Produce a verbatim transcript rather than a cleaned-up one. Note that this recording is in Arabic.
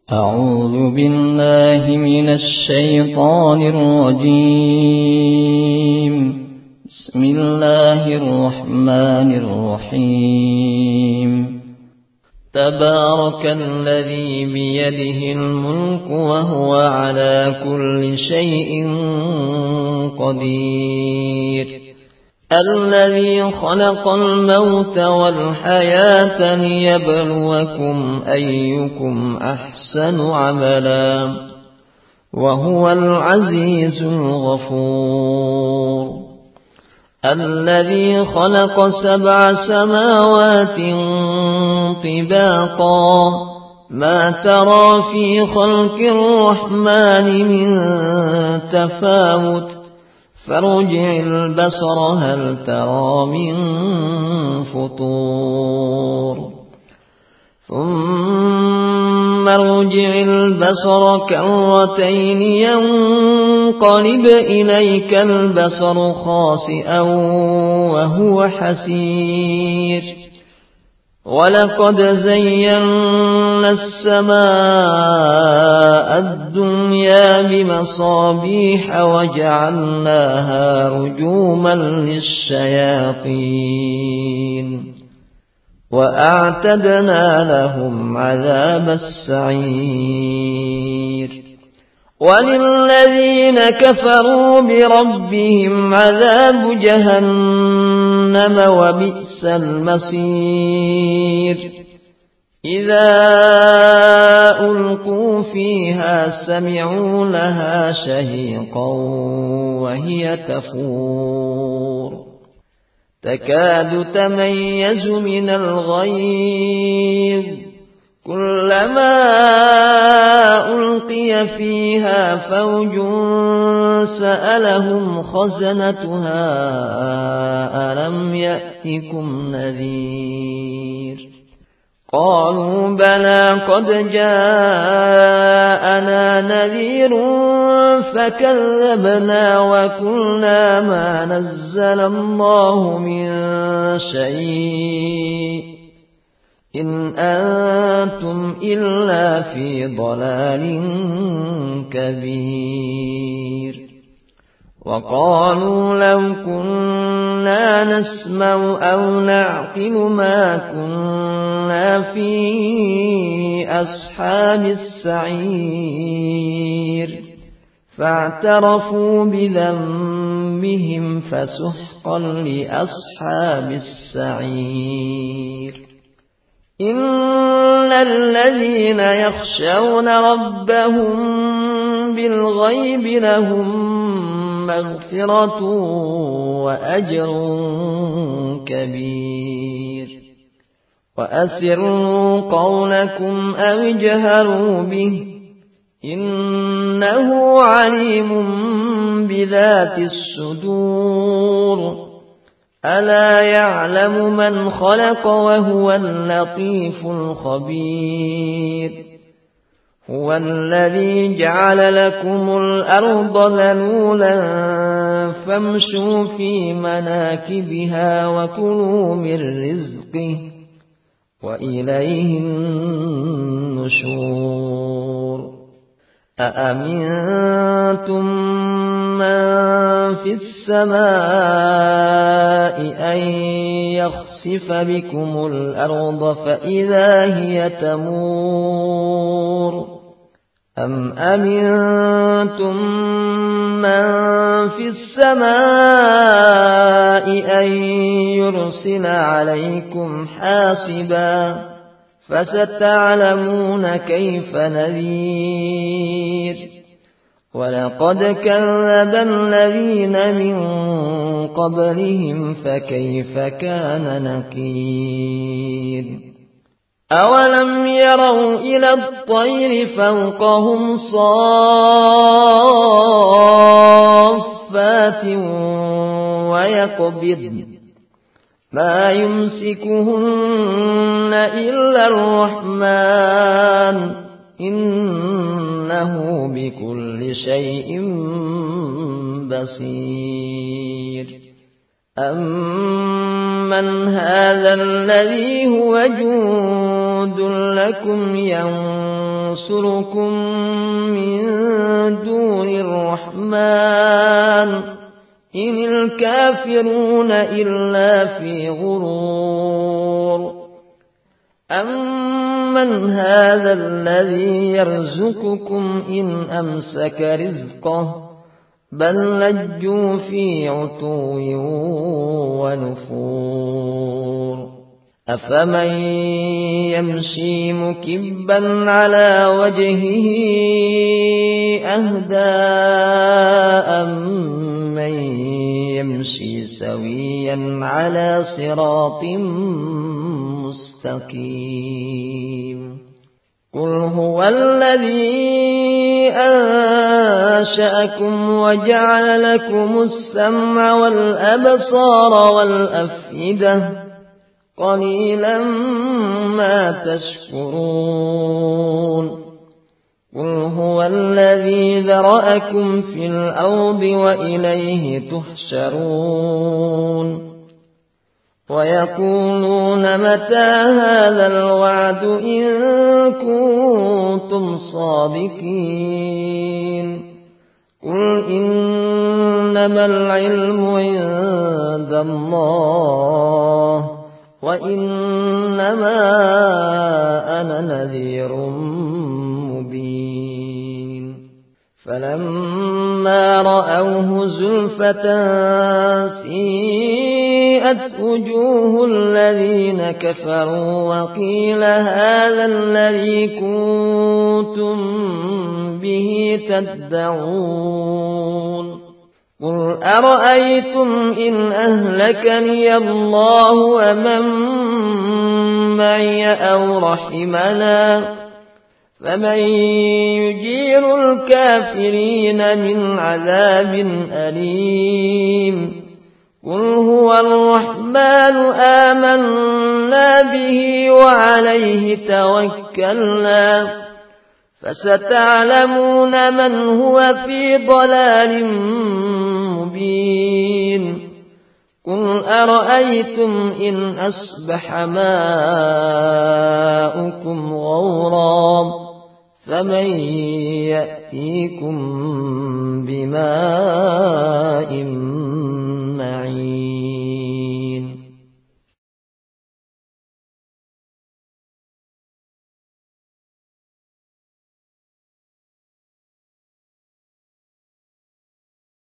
أعوذ بالله من الشيطان الرجيم. بسم الله الرحمن الرحيم. تبارك الذي بيده الملك وهو على كل شيء قدير. الذي خلق الموت والحياة ليبلوكم أيكم أحسن عملا وهو العزيز الغفور. الذي خلق سبع سماوات طباقا ما ترى في خلق الرحمن من تفاوت فارجع البصر هل ترى من فطور ثم ارجع البصر كرتين ينقلب إليك البصر خاسئا وهو حسير. ولقد زينا السماء الدنيا بمصابيح وجعلناها رجوما للشياطين وأعتدنا لهم عذاب السعير. وللذين كفروا بربهم عذاب جهنم وبئس المصير. إذا ألقوا فيها سمعوا لها شهيقا وهي تفور تكاد تميز من الغيظ كلما ألقي فيها فوج سألهم خزنتها ألم يأتكم نذير قالوا بلى قد جاءنا نذير فكذبنا وقلنا ما نزل الله من شيء إن أنتم إلا في ضلال كبير. وقالوا لو كنا نسمع أو نعقل ما كنا في أصحاب السعير فاعترفوا بذنبهم فسحقا لأصحاب السعير. إن الذين يخشون ربهم بالغيب لهم مغفرة وأجر كبير. وأسروا قولكم أو اجهروا به إنه عليم بذات الصدور. ألا يعلم من خلق وهو اللطيف الخبير. هو الذي جعل لكم الأرض ذلولا فامشوا في مناكبها وكلوا من رزقه وإليه النشور. أأمنتم من في السماء أن يخسف بكم الأرض فإذا هي تمور أم أمنتم من في السماء أن يرسل عليكم حاصبا فستعلمون كيف نذير. ولقد كذب الذين من قبلهم فكيف كان نكير. أولم يروا إلى الطير فوقهم صافات ويقبضن ما يمسكهن إلا الرحمن إنه بكل شيء بصير. أمن هذا؟ هذا الذي هو جند لكم ينصرونكم من دون الله ينصركم من دون الرحمن إن الكافرون إلا في غرور أمن هذا الذي يرزقكم إن أمسك رزقه بل لجوا في عتو ونفور أفمن يمشي مكبا على وجهه أهدى أمن يمشي سويا على صراط مستقيم قل هو الذي أنشأكم وجعل لكم السمع والأبصار والأفئدة قليلا ما تشكرون قل هو الذي ذرأكم في الأرض وإليه تحشرون ويقولون متى هذا الوعد إن كنتم صادقين قل إنما العلم عند الله وإنما أنا نذير مبين فلما رأوه زلفة سيئت وجوه الذين كفروا وقيل هذا الذي كنتم به تدعون قل أرأيتم إن أهلكني الله ومن معي أو رحمنا فمن يجير الكافرين من عذاب أليم قل هو الرحمن آمنا به وعليه توكلنا فستعلمون من هو في ضلال مبين قل أرأيتم إن أصبح ماؤكم غورا فمن يأتيكم بماء